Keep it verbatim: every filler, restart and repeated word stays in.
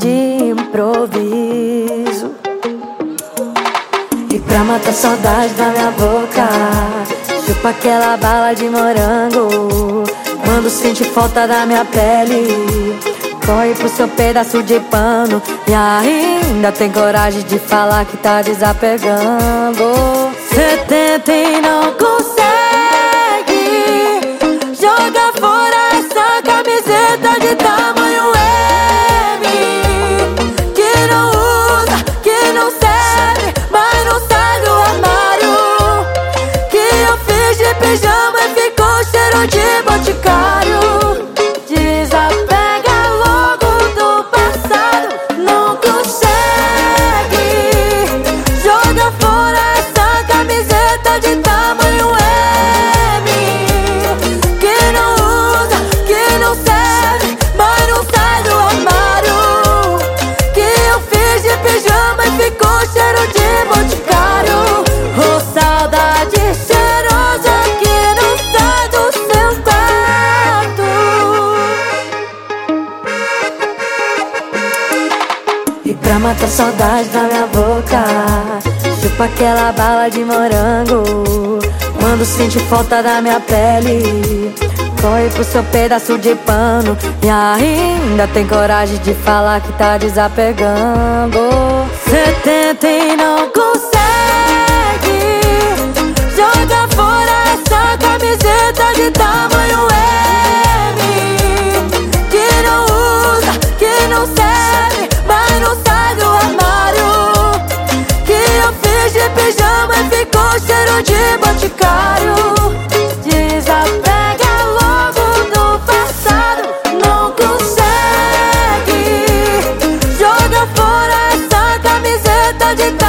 de improviso. E pra matar saudade da minha boca, chupa aquela bala de morango. Quando sente falta da minha pele, corre pro seu pedaço de pano. E ainda tem coragem de falar que tá desapegando. Cê tenta e não consegue. Joga fora essa camiseta de tamanho M, que não usa, que não serve, mas não sai do armário. Que eu fiz de pijama e ficou cheiro de boticário. Desapega logo do passado, não consegue. Joga fora essa camiseta de tamanho M, que não usa, que não serve, mas não sai do armário. Que eu fiz de pijama e ficou cheiro de boticário. Oh, saudade cheirosa que não sai do seu quarto. E pra matar saudade da minha boca, chupa aquela bala de morango. Quando sente falta da minha pele, corre pro seu pedaço de pano. E ainda tem coragem de falar que tá desapegando. Cê tenta e não consegue. Joga fora essa camiseta de tamanho M, que não usa, que não serve, mas não sai do armário. Que eu fiz de pijama e ficou cheiro de boticário. Desapega logo do passado, não consegue. Joga fora essa camiseta de